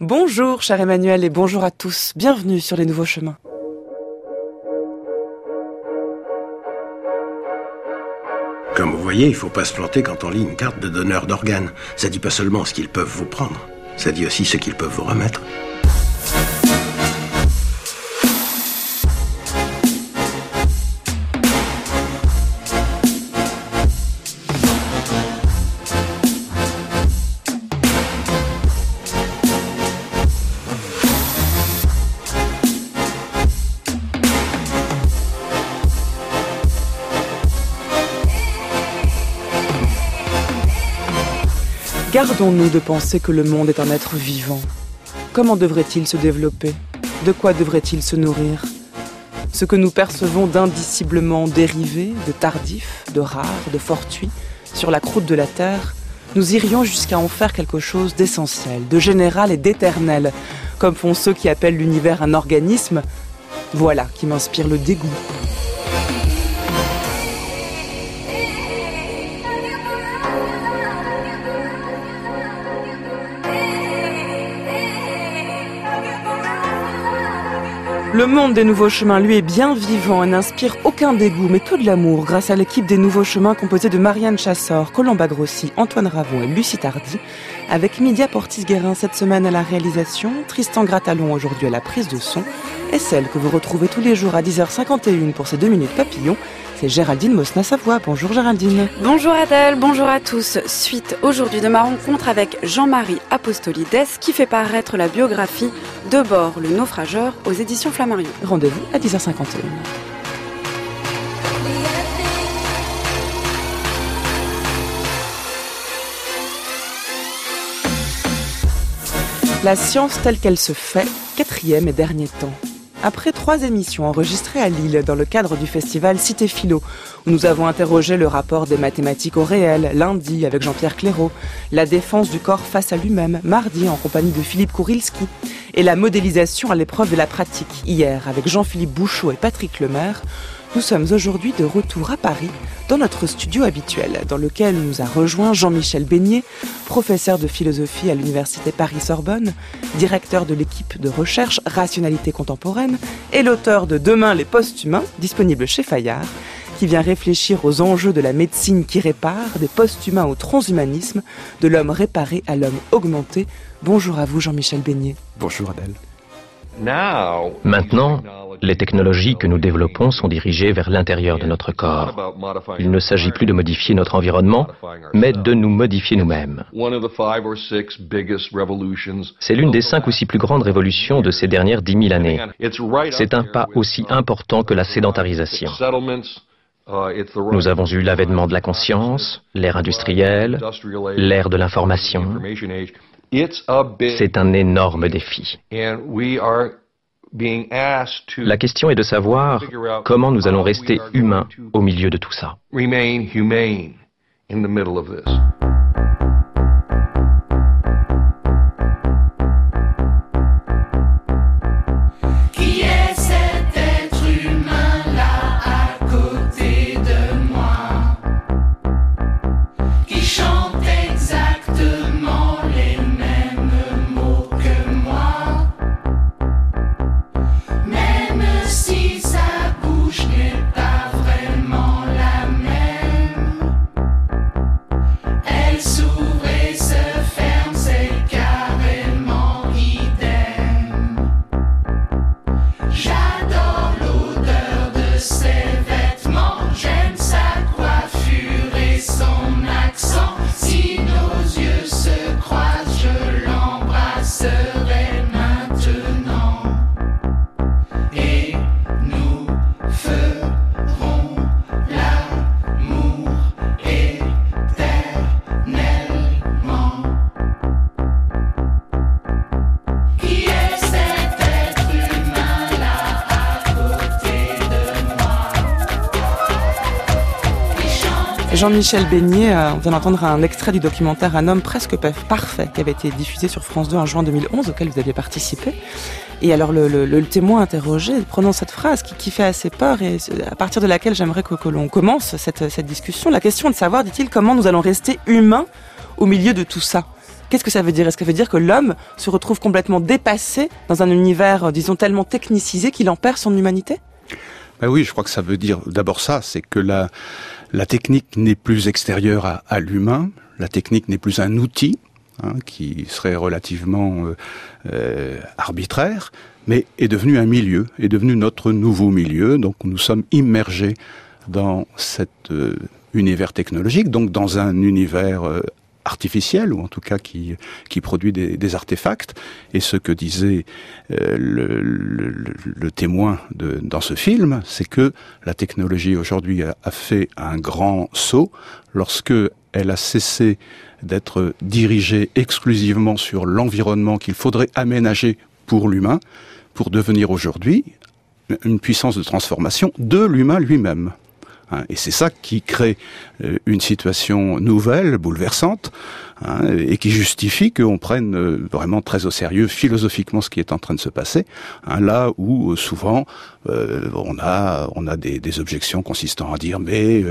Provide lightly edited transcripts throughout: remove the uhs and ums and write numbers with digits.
Bonjour cher Emmanuel et bonjour à tous, bienvenue sur les nouveaux chemins. Comme vous voyez, il faut pas se planter quand on lit une carte de donneur d'organes. Ça dit pas seulement ce qu'ils peuvent vous prendre, ça dit aussi ce qu'ils peuvent vous remettre. Gardons-nous de penser que le monde est un être vivant. Comment devrait-il se développer ? De quoi devrait-il se nourrir ? Ce que nous percevons d'indiciblement dérivé, de tardif, de rare, de fortuit, sur la croûte de la Terre, nous irions jusqu'à en faire quelque chose d'essentiel, de général et d'éternel, comme font ceux qui appellent l'univers un organisme. Voilà qui m'inspire le dégoût. Le monde des Nouveaux Chemins, lui, est bien vivant et n'inspire aucun dégoût, mais que de l'amour, grâce à l'équipe des Nouveaux Chemins composée de Marianne Chassor, Colomba Grossi, Antoine Ravon et Lucie Tardy, avec Mydia Portis-Guérin cette semaine à la réalisation, Tristan Gratalon aujourd'hui à la prise de son, et celle que vous retrouvez tous les jours à 10h51 pour ces 2 minutes papillons, c'est Géraldine Mosna-Savoie. Bonjour Géraldine. Bonjour Adèle, bonjour à tous. Suite aujourd'hui de ma rencontre avec Jean-Marie Apostolides qui fait paraître la biographie Debord, le naufrageur aux éditions Flammarion. Rendez-vous à 10h51. La science telle qu'elle se fait, 4e et dernier temps. Après 3 émissions enregistrées à Lille dans le cadre du festival Cité Philo, où nous avons interrogé le rapport des mathématiques au réel, lundi avec Jean-Pierre Clairaut, la défense du corps face à lui-même, mardi en compagnie de Philippe Kourilski, et la modélisation à l'épreuve de la pratique, hier avec Jean-Philippe Bouchot et Patrick Lemaire, nous sommes aujourd'hui de retour à Paris, dans notre studio habituel, dans lequel nous a rejoint Jean-Michel Beignet, professeur de philosophie à l'université Paris-Sorbonne, directeur de l'équipe de recherche Rationalité contemporaine et l'auteur de Demain les post-humains, disponible chez Fayard, qui vient réfléchir aux enjeux de la médecine qui répare, des post-humains au transhumanisme, de l'homme réparé à l'homme augmenté. Bonjour à vous Jean-Michel Beignet. Bonjour Adèle. Maintenant, les technologies que nous développons sont dirigées vers l'intérieur de notre corps. Il ne s'agit plus de modifier notre environnement, mais de nous modifier nous-mêmes. C'est l'une des 5 ou 6 plus grandes révolutions de ces dernières 10 000 années. C'est un pas aussi important que la sédentarisation. Nous avons eu l'avènement de la conscience, l'ère industrielle, l'ère de l'information. C'est un énorme défi. La question est de savoir comment nous allons rester humains au milieu de tout ça. Jean-Michel Beignet, on vient d'entendre un extrait du documentaire Un homme presque parfait qui avait été diffusé sur France 2 en juin 2011, auquel vous aviez participé. Et alors le témoin interrogé prononce cette phrase qui fait assez peur et à partir de laquelle j'aimerais que l'on commence cette discussion. La question est de savoir, dit-il, comment nous allons rester humains au milieu de tout ça. Qu'est-ce que ça veut dire? Est-ce que ça veut dire que l'homme se retrouve complètement dépassé dans un univers, disons, tellement technicisé qu'il en perd son humanité? Ben oui, je crois que ça veut dire d'abord ça, c'est que la technique n'est plus extérieure à l'humain, la technique n'est plus un outil qui serait relativement arbitraire, mais est devenu un milieu, est devenu notre nouveau milieu. Donc nous sommes immergés dans cet univers technologique, donc dans un univers artificiel, ou en tout cas qui produit des artefacts. Et ce que disait le témoin dans ce film, c'est que la technologie aujourd'hui a fait un grand saut lorsque elle a cessé d'être dirigée exclusivement sur l'environnement qu'il faudrait aménager pour l'humain, pour devenir aujourd'hui une puissance de transformation de l'humain lui-même. Et c'est ça qui crée une situation nouvelle, bouleversante, et qui justifie qu'on prenne vraiment très au sérieux philosophiquement ce qui est en train de se passer, là où souvent on a des objections consistant à dire mais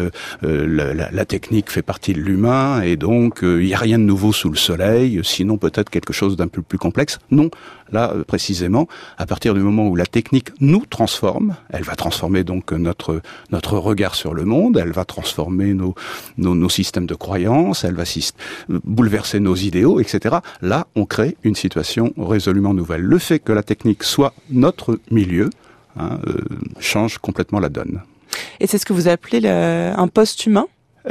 la technique fait partie de l'humain et donc il n'y a rien de nouveau sous le soleil, sinon peut-être quelque chose d'un peu plus complexe. Non, là précisément, à partir du moment où la technique nous transforme, elle va transformer donc notre regard sur le monde, elle va transformer nos systèmes de croyances, elle va bouleverser nos idéaux, etc. Là, on crée une situation résolument nouvelle. Le fait que la technique soit notre milieu change complètement la donne. Et c'est ce que vous appelez un post-humain ?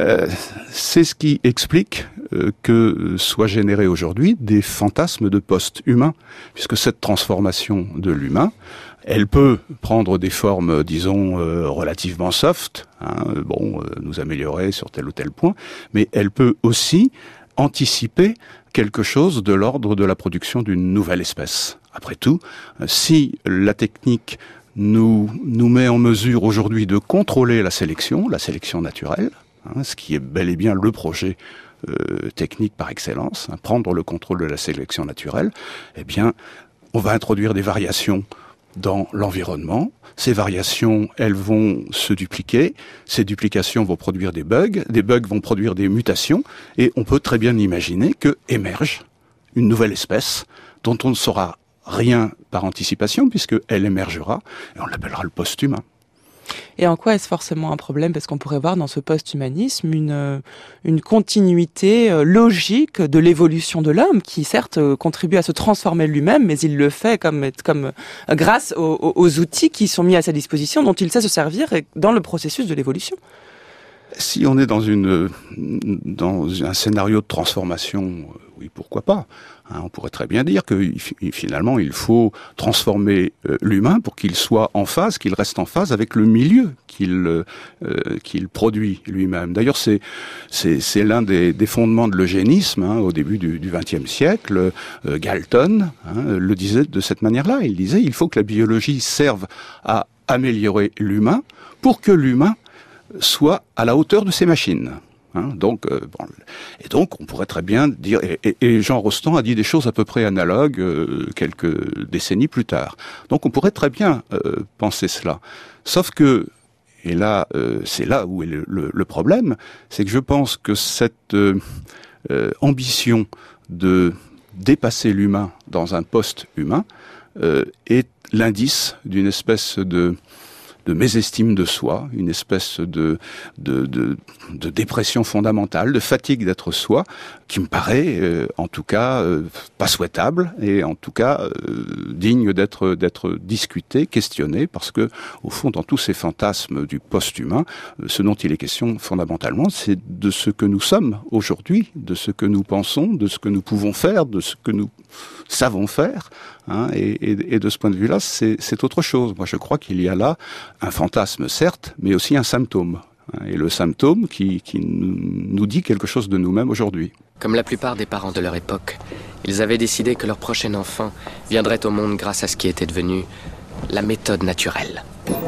C'est ce qui explique que soient générés aujourd'hui des fantasmes de post-humain, puisque cette transformation de l'humain, elle peut prendre des formes, disons, relativement soft, nous améliorer sur tel ou tel point, mais elle peut aussi anticiper quelque chose de l'ordre de la production d'une nouvelle espèce. Après tout, si la technique nous met en mesure aujourd'hui de contrôler la sélection naturelle, ce qui est bel et bien le projet technique par excellence, prendre le contrôle de la sélection naturelle, eh bien, on va introduire des variations dans l'environnement. Ces variations, elles vont se dupliquer. Ces duplications vont produire des bugs vont produire des mutations, et on peut très bien imaginer que émerge une nouvelle espèce dont on ne saura rien par anticipation, puisqu'elle émergera, et on l'appellera le post-humain. Et en quoi est-ce forcément un problème? Parce qu'on pourrait voir dans ce post-humanisme une continuité logique de l'évolution de l'homme, qui certes contribue à se transformer lui-même, mais il le fait comme grâce aux outils qui sont mis à sa disposition, dont il sait se servir dans le processus de l'évolution. Si on est dans un scénario de transformation, oui, pourquoi pas. On pourrait très bien dire que finalement il faut transformer l'humain pour qu'il soit en phase, qu'il reste en phase avec le milieu qu'il produit lui-même. D'ailleurs, c'est l'un des fondements de l'eugénisme au début du XXe siècle. Galton le disait de cette manière-là. Il disait il faut que la biologie serve à améliorer l'humain pour que l'humain soit à la hauteur de ces machines. Donc on pourrait très bien dire, et Jean Rostand a dit des choses à peu près analogues quelques décennies plus tard. Donc on pourrait très bien penser cela. Sauf que, et là, c'est là où est le problème, c'est que je pense que cette ambition de dépasser l'humain dans un post-humain est l'indice d'une espèce de mésestime de soi, une espèce de dépression fondamentale, de fatigue d'être soi, qui me paraît, en tout cas, pas souhaitable et en tout cas digne d'être discuté, questionné, parce que au fond, dans tous ces fantasmes du post-humain, ce dont il est question fondamentalement, c'est de ce que nous sommes aujourd'hui, de ce que nous pensons, de ce que nous pouvons faire, de ce que nous savons faire, et de ce point de vue-là, c'est autre chose. Moi, je crois qu'il y a là un fantasme, certes, mais aussi un symptôme. Et le symptôme qui nous dit quelque chose de nous-mêmes aujourd'hui. Comme la plupart des parents de leur époque, ils avaient décidé que leur prochain enfant viendrait au monde grâce à ce qui était devenu la méthode naturelle.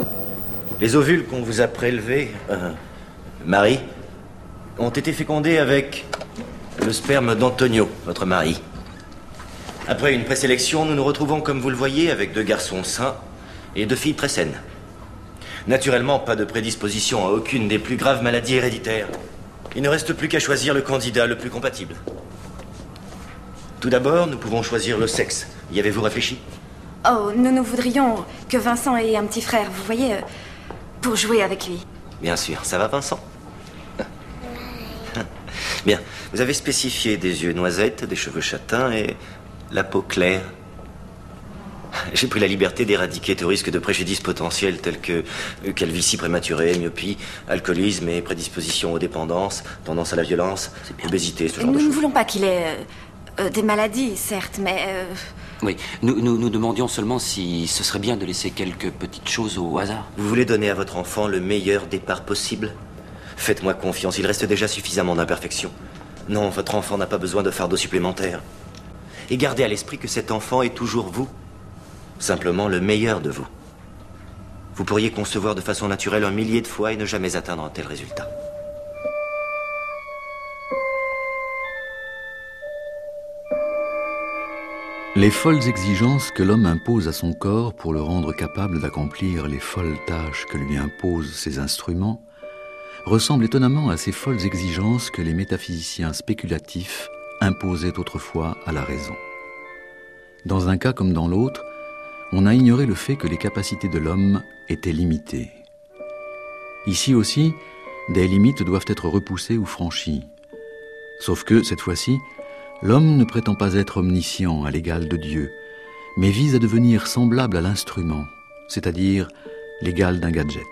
Les ovules qu'on vous a prélevés, Marie, ont été fécondés avec le sperme d'Antonio, votre mari. Après une présélection, nous nous retrouvons, comme vous le voyez, avec 2 garçons sains et 2 filles très saines. Naturellement, pas de prédisposition à aucune des plus graves maladies héréditaires. Il ne reste plus qu'à choisir le candidat le plus compatible. Tout d'abord, nous pouvons choisir le sexe. Y avez-vous réfléchi? Oh, nous voudrions que Vincent ait un petit frère, vous voyez, pour jouer avec lui. Bien sûr. Ça va, Vincent? Bien. Vous avez spécifié des yeux noisettes, des cheveux châtains et la peau claire. J'ai pris la liberté d'éradiquer tout risque de préjudice potentiel tels que calvitie prématurée, myopie, alcoolisme et prédisposition aux dépendances, tendance à la violence, obésité, ce genre de choses. Nous ne voulons pas qu'il ait des maladies, certes, mais... Oui, nous demandions seulement si ce serait bien de laisser quelques petites choses au hasard. Vous voulez donner à votre enfant le meilleur départ possible? Faites-moi confiance, il reste déjà suffisamment d'imperfections. Non, votre enfant n'a pas besoin de fardeau supplémentaire. Et gardez à l'esprit que cet enfant est toujours vous. Simplement le meilleur de vous. Vous pourriez concevoir de façon naturelle 1 millier de fois et ne jamais atteindre un tel résultat. Les folles exigences que l'homme impose à son corps pour le rendre capable d'accomplir les folles tâches que lui imposent ses instruments ressemblent étonnamment à ces folles exigences que les métaphysiciens spéculatifs imposaient autrefois à la raison. Dans un cas comme dans l'autre, on a ignoré le fait que les capacités de l'homme étaient limitées. Ici aussi, des limites doivent être repoussées ou franchies. Sauf que, cette fois-ci, l'homme ne prétend pas être omniscient à l'égal de Dieu, mais vise à devenir semblable à l'instrument, c'est-à-dire l'égal d'un gadget.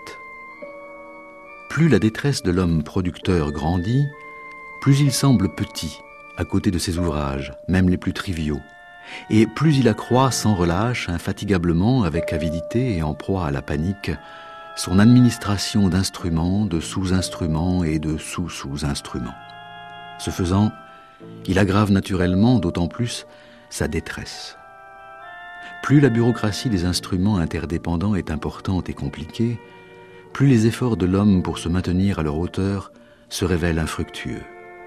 Plus la détresse de l'homme producteur grandit, plus il semble petit à côté de ses ouvrages, même les plus triviaux. Et plus il accroît sans relâche, infatigablement, avec avidité et en proie à la panique, son administration d'instruments, de sous-instruments et de sous-sous-instruments. Ce faisant, il aggrave naturellement, d'autant plus, sa détresse. Plus la bureaucratie des instruments interdépendants est importante et compliquée, plus les efforts de l'homme pour se maintenir à leur hauteur se révèlent infructueux.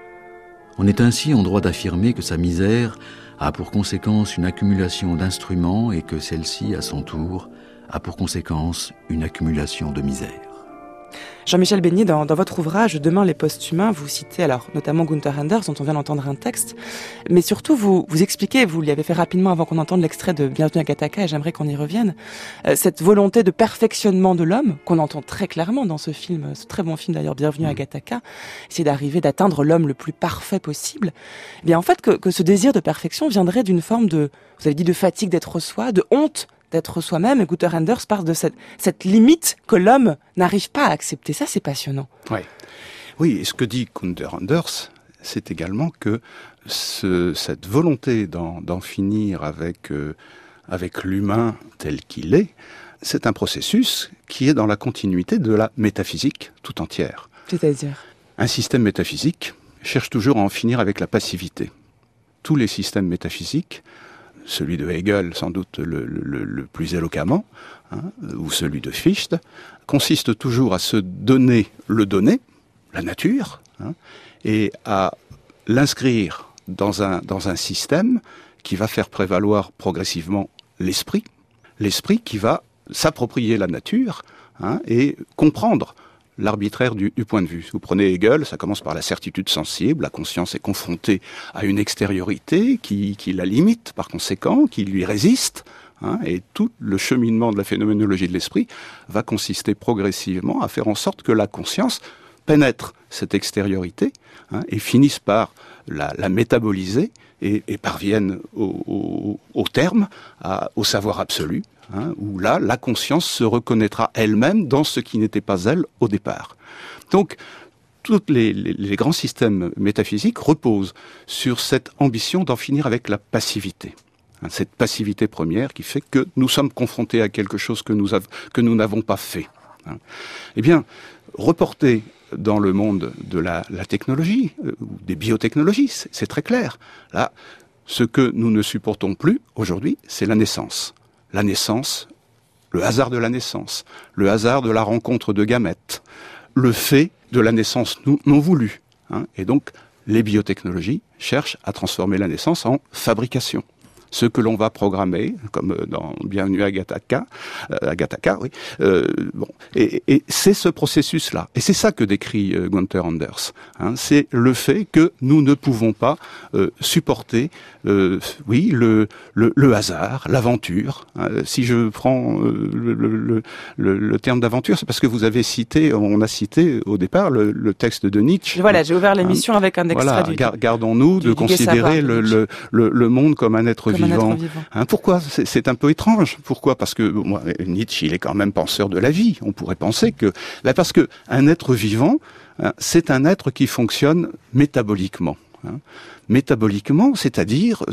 On est ainsi en droit d'affirmer que sa misère a pour conséquence une accumulation d'instruments et que celle-ci, à son tour, a pour conséquence une accumulation de misère. Jean-Michel Beignet, dans votre ouvrage « Demain les posthumains », vous citez alors notamment Gunther Anders, dont on vient d'entendre un texte, mais surtout vous expliquez, vous l'y avez fait rapidement avant qu'on entende l'extrait de Bienvenue à Gattaca, et j'aimerais qu'on y revienne, cette volonté de perfectionnement de l'homme, qu'on entend très clairement dans ce film, ce très bon film d'ailleurs, Bienvenue à Gattaca, c'est d'atteindre l'homme le plus parfait possible. Eh bien en fait que ce désir de perfection viendrait d'une forme de, vous avez dit, de fatigue d'être soi, de honte d'être soi-même, et Gunther Anders parle de cette limite que l'homme n'arrive pas à accepter. Ça, c'est passionnant. Oui, et ce que dit Gunther Anders, c'est également que cette volonté d'en finir avec l'humain tel qu'il est, c'est un processus qui est dans la continuité de la métaphysique tout entière. C'est-à-dire ? Un système métaphysique cherche toujours à en finir avec la passivité. Tous les systèmes métaphysiques, celui de Hegel sans doute le plus éloquemment, ou celui de Fichte, consiste toujours à se donner le donné, la nature, et à l'inscrire dans un système qui va faire prévaloir progressivement l'esprit qui va s'approprier la nature et comprendre l'arbitraire du point de vue. Vous prenez Hegel, ça commence par la certitude sensible, la conscience est confrontée à une extériorité qui la limite par conséquent, qui lui résiste, et tout le cheminement de la phénoménologie de l'esprit va consister progressivement à faire en sorte que la conscience pénètre cette extériorité et finisse par la métaboliser et parvienne au terme, au savoir absolu, où là, la conscience se reconnaîtra elle-même dans ce qui n'était pas elle au départ. Donc, tous les grands systèmes métaphysiques reposent sur cette ambition d'en finir avec la passivité. Cette passivité première qui fait que nous sommes confrontés à quelque chose que nous n'avons pas fait. Eh bien, reporter dans le monde de la technologie, ou des biotechnologies, c'est très clair. Là, ce que nous ne supportons plus aujourd'hui, c'est la naissance. La naissance, le hasard de la naissance, le hasard de la rencontre de gamètes, le fait de la naissance non voulue. Et donc, les biotechnologies cherchent à transformer la naissance en fabrication. ce que l'on va programmer, comme dans Bienvenue à Gattaca, oui. Et c'est ce processus-là. Et c'est ça que décrit Gunther Anders. C'est le fait que nous ne pouvons pas supporter, le hasard, l'aventure. Si je prends le terme d'aventure, c'est parce que on a cité au départ le texte de Nietzsche. Voilà, j'ai ouvert l'émission avec un extrait du... Gardons-nous de considérer le monde comme un être vivant. Pourquoi ? C'est un peu étrange. Pourquoi ? Parce que Nietzsche, il est quand même penseur de la vie. On pourrait penser que... parce que un être vivant, c'est un être qui fonctionne métaboliquement. Métaboliquement, c'est-à-dire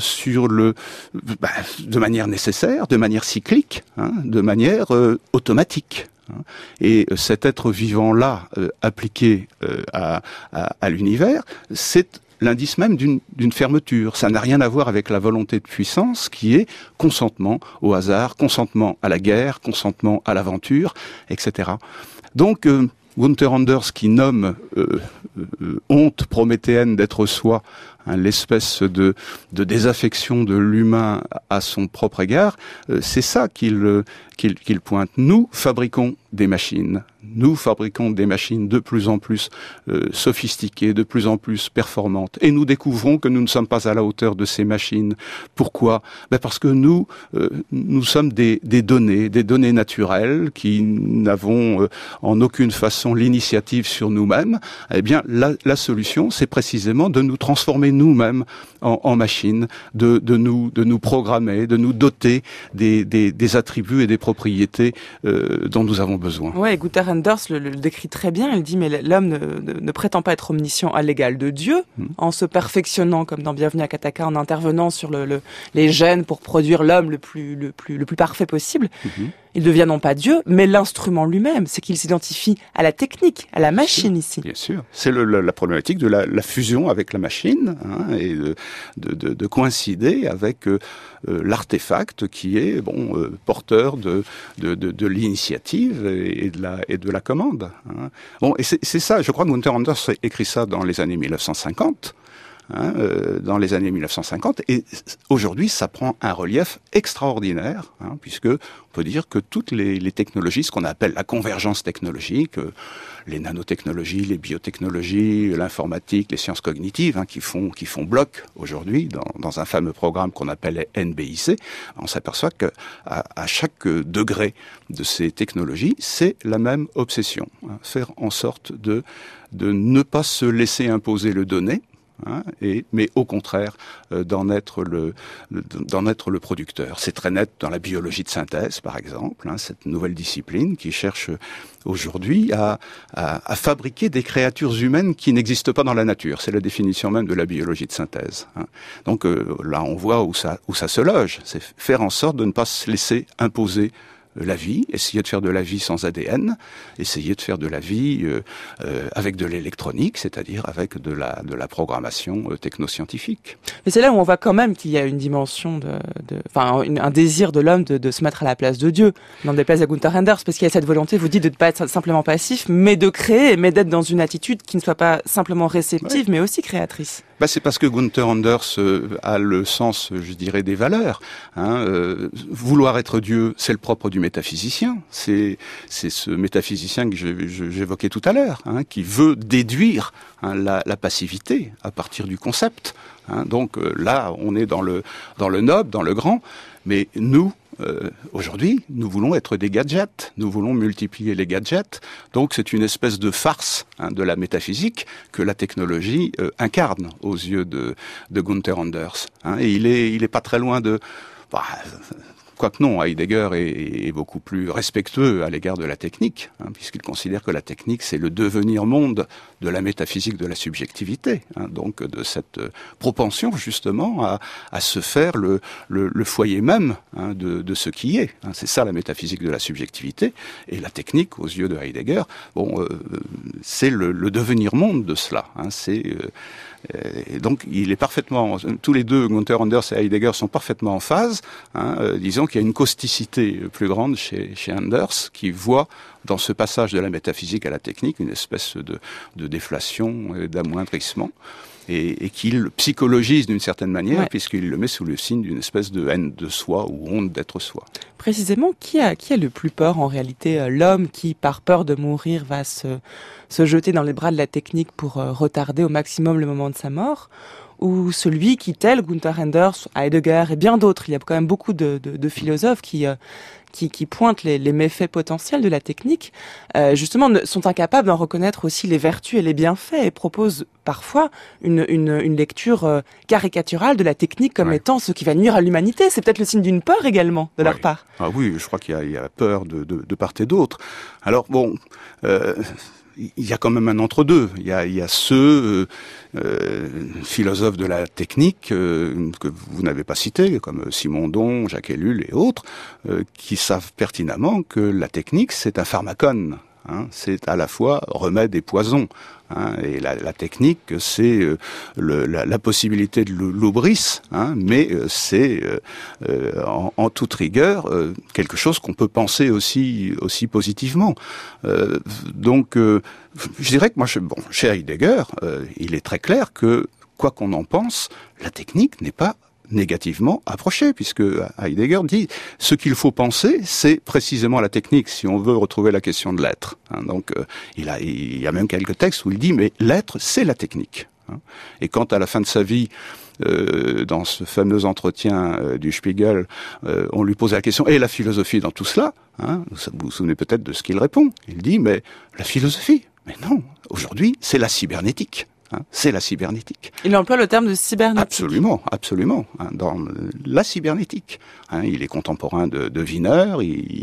de manière nécessaire, de manière cyclique, de manière automatique. Et cet être vivant-là, appliqué à l'univers, c'est l'indice même d'une fermeture. Ça n'a rien à voir avec la volonté de puissance qui est consentement au hasard, consentement à la guerre, consentement à l'aventure, etc. Donc, Gunther Anders, qui nomme honte prométhéenne d'être soi, l'espèce de désaffection de l'humain à son propre égard, c'est ça qu'il pointe. Nous fabriquons des machines. Nous fabriquons des machines de plus en plus sophistiquées, de plus en plus performantes. Et nous découvrons que nous ne sommes pas à la hauteur de ces machines. Pourquoi ? Parce que nous sommes des données naturelles qui n'avons en aucune façon l'initiative sur nous-mêmes. Eh bien, la solution, c'est précisément de nous transformer nous-mêmes en machines, de nous programmer, de nous doter des attributs et des propriétés dont nous avons besoin. Ouais, Gunther Anders le décrit très bien. Il dit mais l'homme ne prétend pas être omniscient à l'égal de Dieu, en se perfectionnant comme dans Bienvenue à Gattaca, en intervenant sur les gènes pour produire l'homme le plus parfait possible. Il devient non pas Dieu, mais l'instrument lui-même. C'est qu'il s'identifie à la technique, à la machine ici. Bien sûr. C'est la problématique de la fusion avec la machine, et de coïncider avec l'artefact qui est porteur de l'initiative et de la commande. Et c'est ça. Je crois que Gunther Anders a écrit ça dans les années 1950. Et aujourd'hui ça prend un relief extraordinaire, puisque on peut dire que toutes les technologies, ce qu'on appelle la convergence technologique, les nanotechnologies, les biotechnologies, l'informatique, les sciences cognitives, qui font bloc aujourd'hui dans un fameux programme qu'on appelle NBIC, on s'aperçoit que à chaque degré de ces technologies, c'est la même obsession, faire en sorte de ne pas se laisser imposer le donné, mais au contraire d'en être le producteur. C'est très net dans la biologie de synthèse, par exemple, cette nouvelle discipline qui cherche aujourd'hui à fabriquer des créatures humaines qui n'existent pas dans la nature. C'est la définition même de la biologie de synthèse. Donc là, on voit où ça se loge. C'est faire en sorte de ne pas se laisser imposer la vie, essayer de faire de la vie sans ADN, essayer de faire de la vie avec de l'électronique, c'est-à-dire avec de la programmation technoscientifique. Mais c'est là où on voit quand même qu'il y a une dimension un désir de l'homme de se mettre à la place de Dieu, dans des places à Gunther Anders, parce qu'il y a cette volonté, vous dites, de ne pas être simplement passif, mais de créer, mais d'être dans une attitude qui ne soit pas simplement réceptive, mais aussi créatrice. C'est parce que Gunther Anders a le sens, je dirais, des valeurs. Vouloir être Dieu, c'est le propre du métaphysicien. C'est ce métaphysicien que j'évoquais tout à l'heure, qui veut déduire la passivité à partir du concept. Donc là, on est dans le noble, dans le grand, mais nous, aujourd'hui, nous voulons être des gadgets, nous voulons multiplier les gadgets, donc c'est une espèce de farce de la métaphysique que la technologie incarne aux yeux de Gunther Anders. Et il est pas très loin de... Quoique non, Heidegger est beaucoup plus respectueux à l'égard de la technique, puisqu'il considère que la technique, c'est le devenir monde de la métaphysique de la subjectivité, donc de cette propension justement à se faire le foyer même de ce qui est. C'est ça la métaphysique de la subjectivité, et la technique, aux yeux de Heidegger, c'est le devenir monde de cela. Et donc, il est parfaitement, tous les deux, Gunther Anders et Heidegger, sont parfaitement en phase. Disons qu'il y a une causticité plus grande chez Anders, qui voit dans ce passage de la métaphysique à la technique une espèce de déflation, d'amoindrissement, et qu'il psychologise d'une certaine manière, puisqu'il le met sous le signe d'une espèce de haine de soi ou honte d'être soi. Précisément, qui a le plus peur en réalité? L'homme qui, par peur de mourir, va se jeter dans les bras de la technique pour retarder au maximum le moment de sa mort, ou celui qui, tel Gunther Anders, Heidegger et bien d'autres, il y a quand même beaucoup de philosophes qui pointent les méfaits potentiels de la technique, justement sont incapables d'en reconnaître aussi les vertus et les bienfaits, et proposent parfois une lecture caricaturale de la technique comme étant ce qui va nuire à l'humanité. C'est peut-être le signe d'une peur également de leur part. Ah oui, je crois qu'il y a peur de part et d'autre. Alors bon, il y a quand même un entre-deux. Il y a ceux philosophes de la technique que vous n'avez pas cités, comme Simondon, Jacques Ellul et autres, qui savent pertinemment que la technique, c'est un pharmacone. C'est à la fois remède et poison. Et la technique, c'est la possibilité de l'hubris, mais c'est en toute rigueur quelque chose qu'on peut penser aussi positivement. Donc, je dirais que moi, chez Heidegger, il est très clair que, quoi qu'on en pense, la technique n'est pas négativement approché, puisque Heidegger dit ce qu'il faut penser, c'est précisément la technique, si on veut retrouver la question de l'être. Donc, il y a même quelques textes où il dit mais l'être, c'est la technique. Et quand à la fin de sa vie, dans ce fameux entretien du Spiegel, on lui pose la question et la philosophie dans tout cela, vous vous souvenez peut-être de ce qu'il répond. Il dit mais la philosophie, mais non, aujourd'hui c'est la cybernétique. C'est la cybernétique. Il emploie le terme de cybernétique. Absolument. Dans la cybernétique. Il est contemporain de Wiener,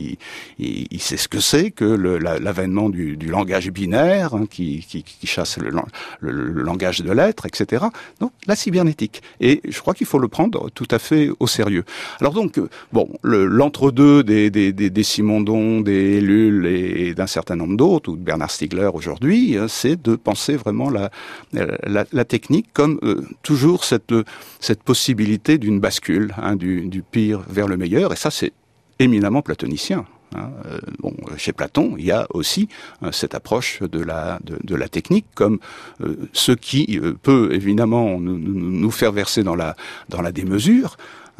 il sait ce que c'est que l'avènement du langage binaire, qui chasse le langage de l'être, etc. Donc, la cybernétique. Et je crois qu'il faut le prendre tout à fait au sérieux. Alors donc, l'entre-deux des Simondon, des Ellul et d'un certain nombre d'autres, ou de Bernard Stiegler aujourd'hui, c'est de penser vraiment la technique comme toujours cette possibilité d'une bascule, du pire vers le meilleur, et ça c'est éminemment platonicien. Chez Platon, il y a aussi cette approche de la technique comme ce qui peut évidemment nous faire verser dans la démesure.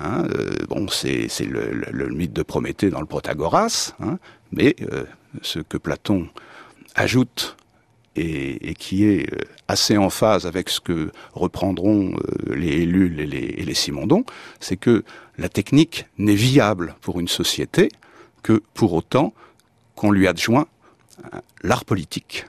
C'est le mythe de Prométhée dans le Protagoras, mais ce que Platon ajoute et qui est assez en phase avec ce que reprendront les Ellul et les Simondon, c'est que la technique n'est viable pour une société que pour autant qu'on lui adjoint l'art politique.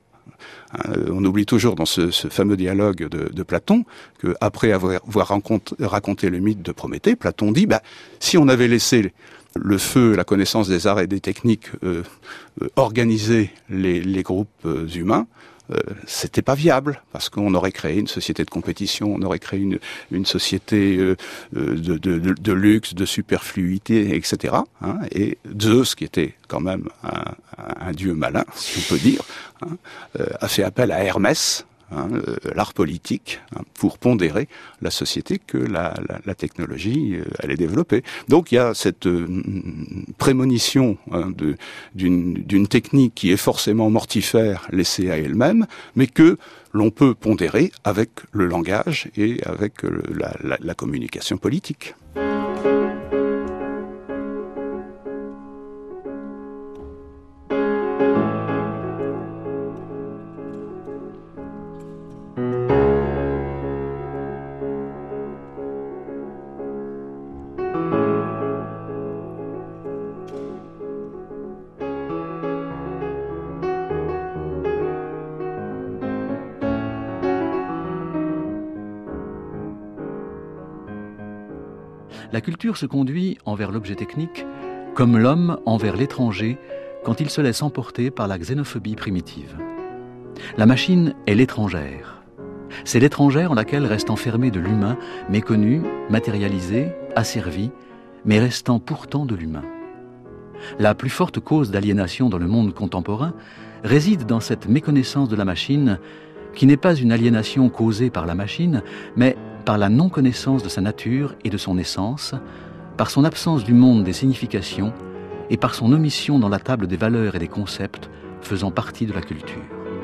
On oublie toujours dans ce fameux dialogue de Platon qu'après avoir raconté le mythe de Prométhée, Platon dit si on avait laissé le feu, la connaissance des arts et des techniques organiser les groupes humains, c'était pas viable, parce qu'on aurait créé une société de compétition, on aurait créé une société de luxe, de superfluité, etc. Et Zeus, qui était quand même un dieu malin, si on peut dire, a fait appel à Hermès, l'art politique, pour pondérer la société que la technologie allait développer. Donc il y a cette prémonition d'une technique qui est forcément mortifère, laissée à elle-même, mais que l'on peut pondérer avec le langage et avec la communication politique. La culture se conduit envers l'objet technique comme l'homme envers l'étranger quand il se laisse emporter par la xénophobie primitive. La machine est l'étrangère. C'est l'étrangère en laquelle reste enfermé de l'humain, méconnu, matérialisé, asservi, mais restant pourtant de l'humain. La plus forte cause d'aliénation dans le monde contemporain réside dans cette méconnaissance de la machine qui n'est pas une aliénation causée par la machine, mais par la non-connaissance de sa nature et de son essence, par son absence du monde des significations et par son omission dans la table des valeurs et des concepts faisant partie de la culture.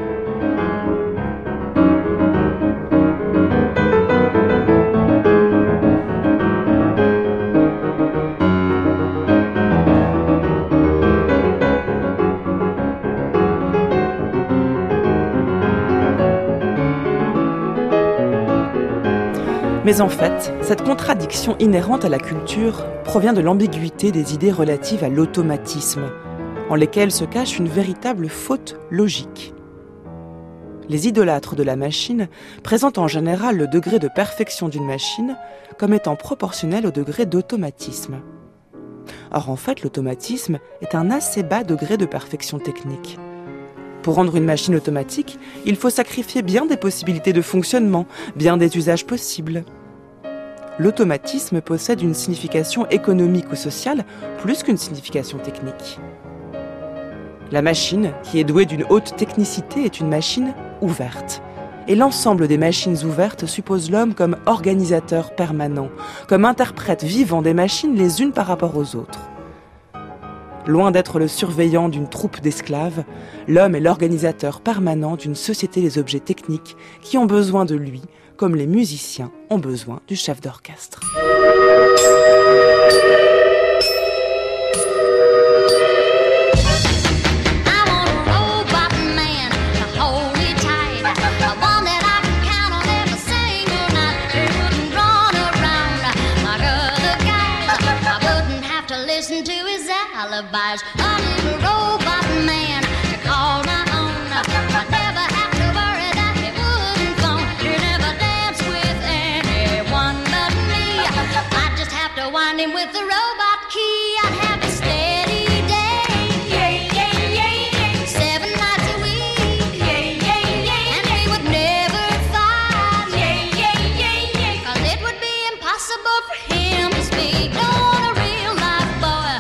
Mais en fait, cette contradiction inhérente à la culture provient de l'ambiguïté des idées relatives à l'automatisme, en lesquelles se cache une véritable faute logique. Les idolâtres de la machine présentent en général le degré de perfection d'une machine comme étant proportionnel au degré d'automatisme. Or en fait, l'automatisme est un assez bas degré de perfection technique. Pour rendre une machine automatique, il faut sacrifier bien des possibilités de fonctionnement, bien des usages possibles. L'automatisme possède une signification économique ou sociale plus qu'une signification technique. La machine, qui est douée d'une haute technicité, est une machine ouverte. Et l'ensemble des machines ouvertes suppose l'homme comme organisateur permanent, comme interprète vivant des machines les unes par rapport aux autres. Loin d'être le surveillant d'une troupe d'esclaves, l'homme est l'organisateur permanent d'une société des objets techniques qui ont besoin de lui, comme les musiciens ont besoin du chef d'orchestre. Alibis, a little robot man to call my own. I never have to worry that he wouldn't phone. He never danced with anyone but me. I just have to wind him with the robot key. I'd have a steady day, 7 nights a week, and he would never fight, 'cause it would be impossible for him to speak. On a real life boy,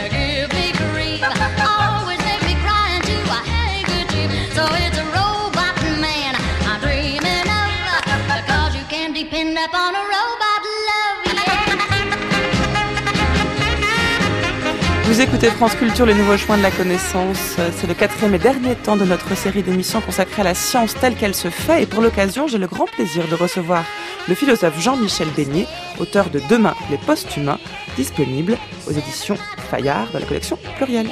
always make me cry into a handkerchief. So it's a robot man I'm dreaming of, because you can depend upon a robot love, Vous écoutez France Culture, le nouveau chemin de la connaissance. C'est le 4e et dernier temps de notre série d'émissions consacrée à la science telle qu'elle se fait. Et pour l'occasion, j'ai le grand plaisir de recevoir le philosophe Jean-Michel Beignet, auteur de Demain, les post-humains, disponible aux éditions Fayard dans la collection Pluriel.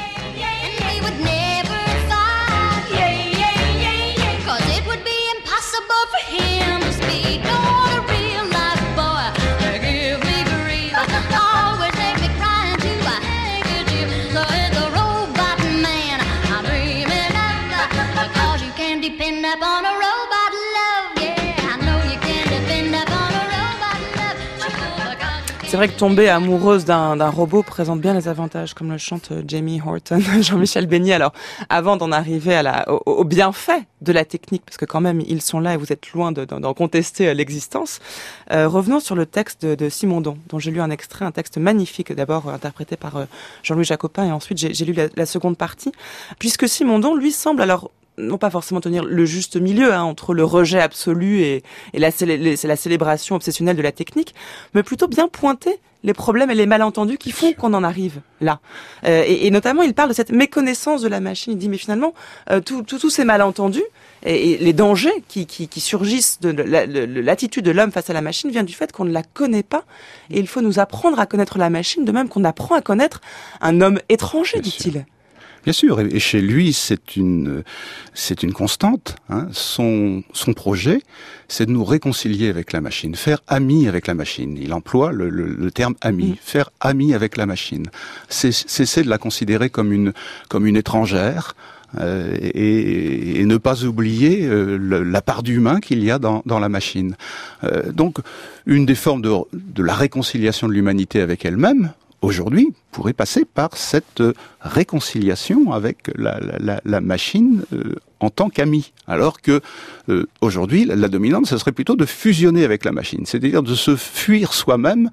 C'est vrai que tomber amoureuse d'un robot présente bien les avantages, comme le chante Jamie Horton, Jean-Michel Beignet. Alors, avant d'en arriver au bienfait de la technique, parce que quand même ils sont là et vous êtes loin d'en contester l'existence, revenons sur le texte de Simondon, dont j'ai lu un extrait, un texte magnifique, d'abord interprété par Jean-Louis Jacopin, et ensuite j'ai lu la seconde partie, puisque Simondon, lui, semble alors non pas forcément tenir le juste milieu entre le rejet absolu et la célébration obsessionnelle de la technique, mais plutôt bien pointer les problèmes et les malentendus qui font qu'on en arrive là. Et notamment, il parle de cette méconnaissance de la machine. Il dit, mais finalement, tous ces malentendus et les dangers qui surgissent de l'attitude de l'homme face à la machine viennent du fait qu'on ne la connaît pas. Et il faut nous apprendre à connaître la machine, de même qu'on apprend à connaître un homme étranger, dit-il. Bien sûr, et chez lui, c'est une constante. Son projet, c'est de nous réconcilier avec la machine, faire ami avec la machine. Il emploie le terme ami, faire ami avec la machine. Cesser de la considérer comme une étrangère. Et ne pas oublier la part d'humain qu'il y a dans la machine. Donc, une des formes de la réconciliation de l'humanité avec elle-même, aujourd'hui, pourrait passer par cette réconciliation avec la machine en tant qu'ami. Alors que aujourd'hui, la dominante, ce serait plutôt de fusionner avec la machine, c'est-à-dire de se fuir soi-même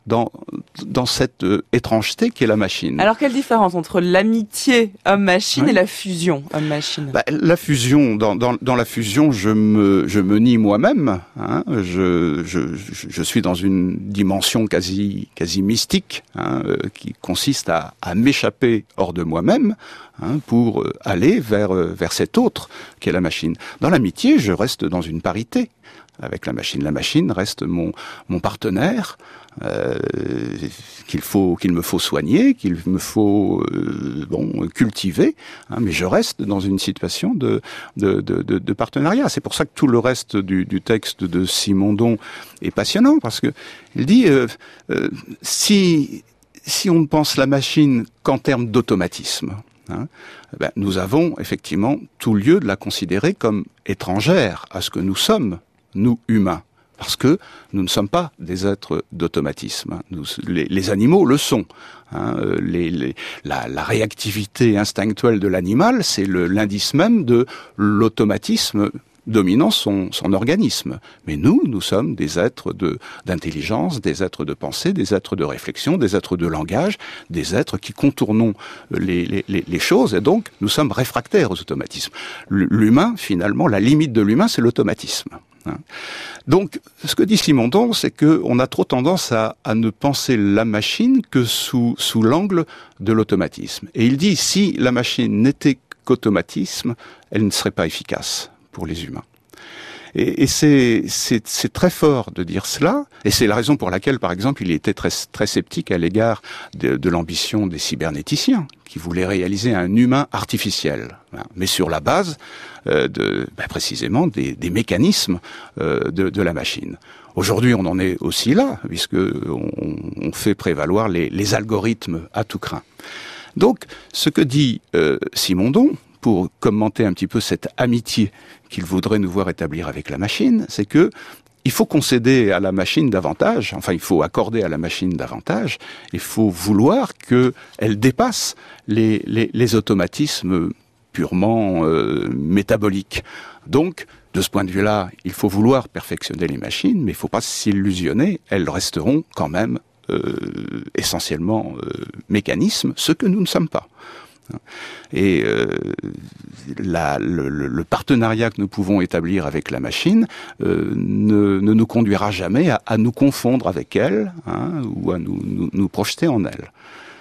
dans cette étrangeté qu'est la machine. Alors, quelle différence entre l'amitié homme-machine et la fusion homme-machine? La fusion, dans la fusion, je me nie moi-même. Hein, je suis dans une dimension quasi mystique, hein, qui consiste à m'échapper hors de moi-même, hein, pour aller vers cet autre qu'est la machine. Dans l'amitié, je reste dans une parité avec la machine. La machine reste mon partenaire, qu'il me faut soigner, qu'il me faut cultiver, hein, mais je reste dans une situation de partenariat. C'est pour ça que tout le reste du texte de Simondon est passionnant, parce que il dit si on ne pense la machine qu'en termes d'automatisme, hein, nous avons effectivement tout lieu de la considérer comme étrangère à ce que nous sommes, nous humains, parce que nous ne sommes pas des êtres d'automatisme. Les animaux le sont. Hein, la réactivité instinctuelle de l'animal, c'est l'indice même de l'automatisme dominant son organisme. Mais nous sommes des êtres d'intelligence, des êtres de pensée, des êtres de réflexion, des êtres de langage, des êtres qui contournons les choses, et donc nous sommes réfractaires aux automatismes. L'humain, finalement, la limite de l'humain, c'est l'automatisme. Donc, ce que dit Simondon, c'est qu'on a trop tendance à ne penser la machine que sous l'angle de l'automatisme. Et il dit, si la machine n'était qu'automatisme, elle ne serait pas efficace pour les humains. Et c'est très fort de dire cela, et c'est la raison pour laquelle, par exemple, il était très, très sceptique à l'égard de l'ambition des cybernéticiens, qui voulaient réaliser un humain artificiel, mais sur la base précisément des mécanismes de la machine. Aujourd'hui, on en est aussi là, puisque on fait prévaloir les algorithmes à tout crin. Donc, ce que dit Simondon, pour commenter un petit peu cette amitié qu'il voudrait nous voir établir avec la machine, c'est que il faut concéder à la machine davantage, enfin il faut accorder à la machine davantage, il faut vouloir qu'elle dépasse les automatismes purement métaboliques. Donc, de ce point de vue-là, il faut vouloir perfectionner les machines, mais il ne faut pas s'illusionner, elles resteront quand même essentiellement mécanismes, ce que nous ne sommes pas. Et le partenariat que nous pouvons établir avec la machine ne nous conduira jamais à nous confondre avec elle, hein, ou à nous projeter en elle.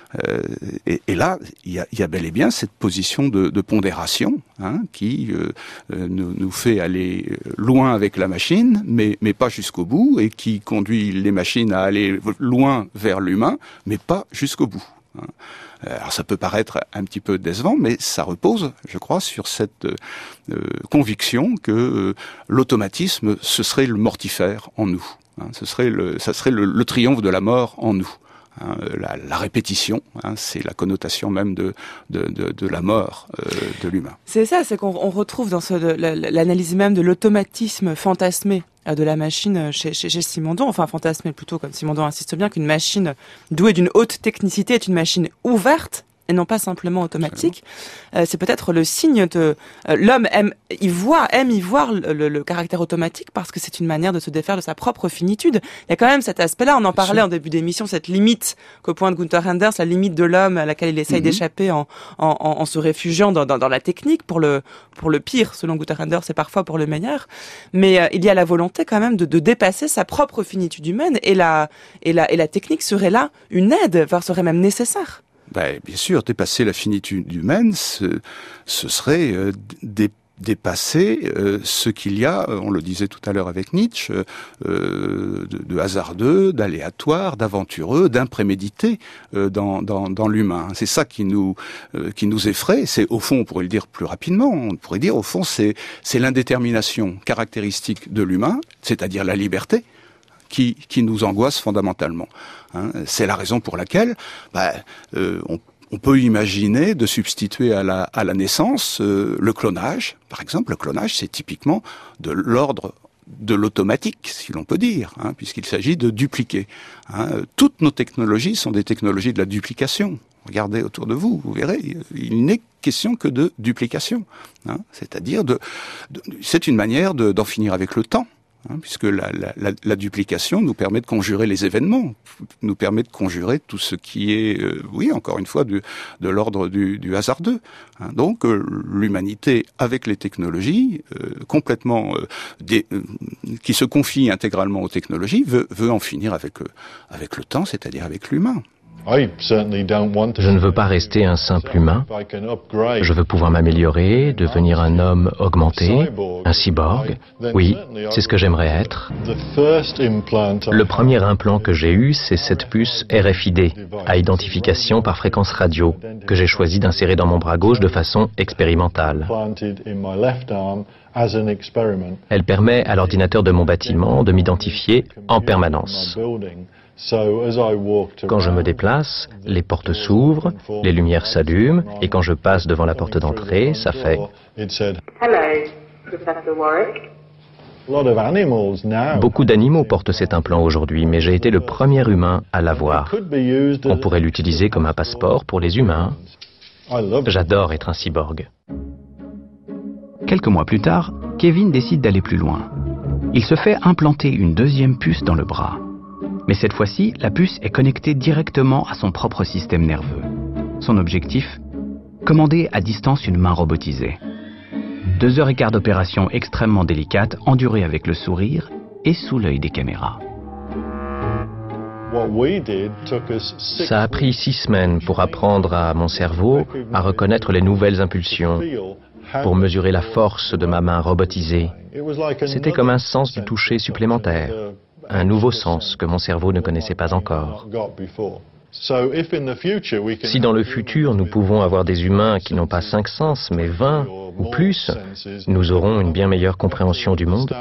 Et là, il y a bel et bien cette position de pondération, hein, qui nous fait aller loin avec la machine, mais pas jusqu'au bout, et qui conduit les machines à aller loin vers l'humain, mais pas jusqu'au bout. Hein. Alors ça peut paraître un petit peu décevant, mais ça repose, je crois, sur cette conviction que l'automatisme, ce serait le mortifère en nous. Hein, ça serait le triomphe de la mort en nous. Hein, la répétition, hein, c'est la connotation même de la mort de l'humain. C'est ça, c'est qu'on retrouve dans l'analyse même de l'automatisme fantasmé de la machine chez Simondon, enfin fantasmé plutôt, comme Simondon insiste bien, qu'une machine douée d'une haute technicité est une machine ouverte et non pas simplement automatique. C'est peut-être le signe de l'homme aime y voir le caractère automatique parce que c'est une manière de se défaire de sa propre finitude. Il y a quand même cet aspect-là, on en parlait en début d'émission, cette limite qu'au point de Gunther Anders, la limite de l'homme à laquelle il essaye d'échapper en se réfugiant dans la technique pour le pire, selon Gunther Anders, c'est parfois pour le meilleur. Mais il y a la volonté quand même de dépasser sa propre finitude humaine et la technique serait là une aide, voire serait même nécessaire. Bien sûr, dépasser la finitude humaine, ce serait dépasser ce qu'il y a, on le disait tout à l'heure avec Nietzsche, de hasardeux, d'aléatoire, d'aventureux, d'imprémédité dans l'humain. C'est ça qui nous effraie. C'est au fond, on pourrait le dire plus rapidement, on pourrait dire au fond c'est l'indétermination caractéristique de l'humain, c'est-à-dire la liberté, qui nous angoisse fondamentalement. Hein, c'est la raison pour laquelle on peut imaginer de substituer à la naissance le clonage. Par exemple, le clonage, c'est typiquement de l'ordre de l'automatique, si l'on peut dire, hein, puisqu'il s'agit de dupliquer. Hein. Toutes nos technologies sont des technologies de la duplication. Regardez autour de vous, vous verrez, il n'est question que de duplication. Hein. C'est-à-dire c'est une manière d'en finir avec le temps. puisque la duplication nous permet de conjurer les événements, nous permet de conjurer tout ce qui est, encore une fois, de l'ordre du hasardeux. Donc l'humanité, avec les technologies, complètement qui se confie intégralement aux technologies, veut en finir avec le temps, c'est-à-dire avec l'humain. Je ne veux pas rester un simple humain. Je veux pouvoir m'améliorer, devenir un homme augmenté, un cyborg. Oui, c'est ce que j'aimerais être. Le premier implant que j'ai eu, c'est cette puce RFID, à identification par fréquence radio, que j'ai choisi d'insérer dans mon bras gauche de façon expérimentale. Elle permet à l'ordinateur de mon bâtiment de m'identifier en permanence. Quand je me déplace, les portes s'ouvrent, les lumières s'allument, et quand je passe devant la porte d'entrée, ça fait Beaucoup d'animaux portent cet implant aujourd'hui, mais j'ai été le premier humain à l'avoir. On pourrait l'utiliser comme un passeport pour les humains. J'adore être un cyborg. Quelques mois plus tard, Kevin décide d'aller plus loin. Il se fait implanter une deuxième puce dans le bras. Mais cette fois-ci, la puce est connectée directement à son propre système nerveux. Son objectif ? Commander à distance une main robotisée. 2h15 d'opération extrêmement délicate, endurée avec le sourire et sous l'œil des caméras. Ça a pris 6 semaines pour apprendre à mon cerveau à reconnaître les nouvelles impulsions, pour mesurer la force de ma main robotisée. C'était comme un sens du toucher supplémentaire, un nouveau sens que mon cerveau ne connaissait pas encore. Si dans le futur nous pouvons avoir des humains qui n'ont pas 5 sens mais 20 ou plus, nous aurons une bien meilleure compréhension du monde.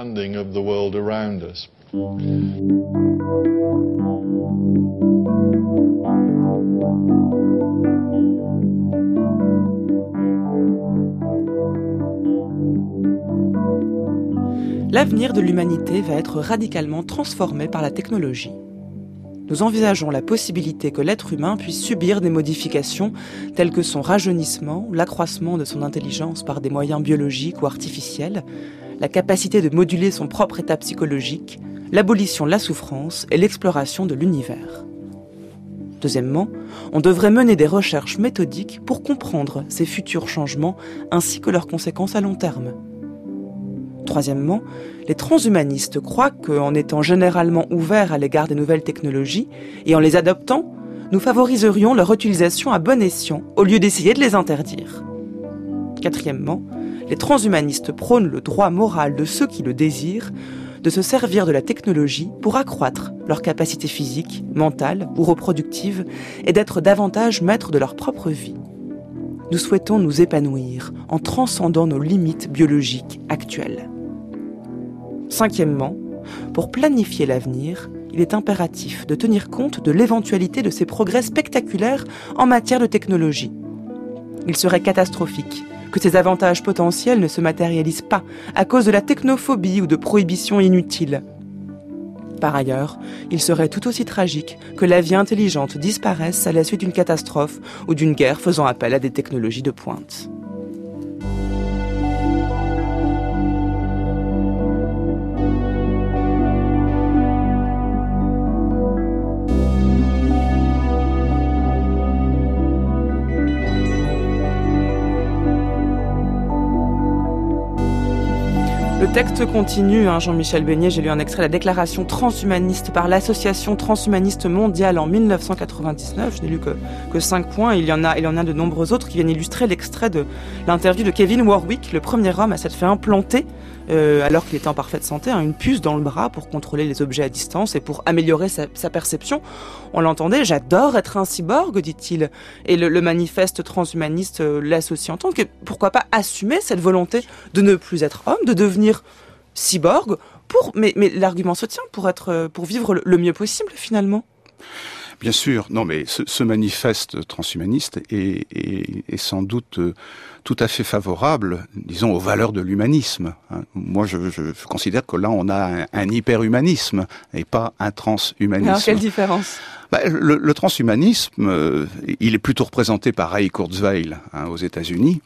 L'avenir de l'humanité va être radicalement transformé par la technologie. Nous envisageons la possibilité que l'être humain puisse subir des modifications telles que son rajeunissement, l'accroissement de son intelligence par des moyens biologiques ou artificiels, la capacité de moduler son propre état psychologique, l'abolition de la souffrance et l'exploration de l'univers. Deuxièmement, on devrait mener des recherches méthodiques pour comprendre ces futurs changements ainsi que leurs conséquences à long terme. Troisièmement, les transhumanistes croient qu'en étant généralement ouverts à l'égard des nouvelles technologies et en les adoptant, nous favoriserions leur utilisation à bon escient au lieu d'essayer de les interdire. Quatrièmement, les transhumanistes prônent le droit moral de ceux qui le désirent de se servir de la technologie pour accroître leurs capacités physiques, mentales ou reproductives et d'être davantage maîtres de leur propre vie. Nous souhaitons nous épanouir en transcendant nos limites biologiques actuelles. Cinquièmement, pour planifier l'avenir, il est impératif de tenir compte de l'éventualité de ces progrès spectaculaires en matière de technologie. Il serait catastrophique que ces avantages potentiels ne se matérialisent pas à cause de la technophobie ou de prohibitions inutiles. Par ailleurs, il serait tout aussi tragique que la vie intelligente disparaisse à la suite d'une catastrophe ou d'une guerre faisant appel à des technologies de pointe. Le texte continue, Jean-Michel Beignet, j'ai lu un extrait de la déclaration transhumaniste par l'Association transhumaniste mondiale en 1999. Je n'ai lu que 5 points, il y en a de nombreux autres qui viennent illustrer l'extrait de l'interview de Kevin Warwick, le premier homme à s'être fait implanter, alors qu'il était en parfaite santé, une puce dans le bras pour contrôler les objets à distance et pour améliorer sa perception. On l'entendait, j'adore être un cyborg, dit-il. Et le manifeste transhumaniste l'associe en tant que pourquoi pas assumer cette volonté de ne plus être homme, de devenir cyborg, mais l'argument se tient pour vivre le mieux possible finalement. Bien sûr, non mais ce manifeste transhumaniste est sans doute tout à fait favorable, disons, aux valeurs de l'humanisme. Moi, je considère que là, on a un hyperhumanisme et pas un transhumanisme. Alors, quelle différence ? Le transhumanisme, il est plutôt représenté par Ray Kurzweil aux États-Unis,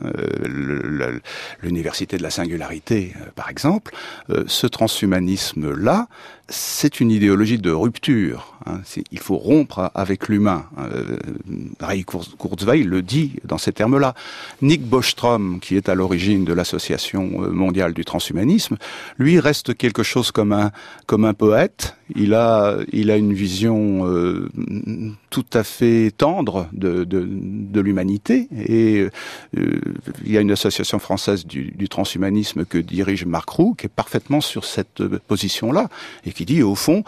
l'université de la singularité, par exemple. Ce transhumanisme-là, c'est une idéologie de rupture. Il faut rompre avec l'humain. Ray Kurzweil le dit dans ces termes-là. Nick Bostrom, qui est à l'origine de l'association mondiale du transhumanisme, lui reste quelque chose comme un poète. Il a une vision tout à fait tendre de l'humanité, et il y a une association française du transhumanisme que dirige Marc Roux, qui est parfaitement sur cette position-là, et qui dit, au fond,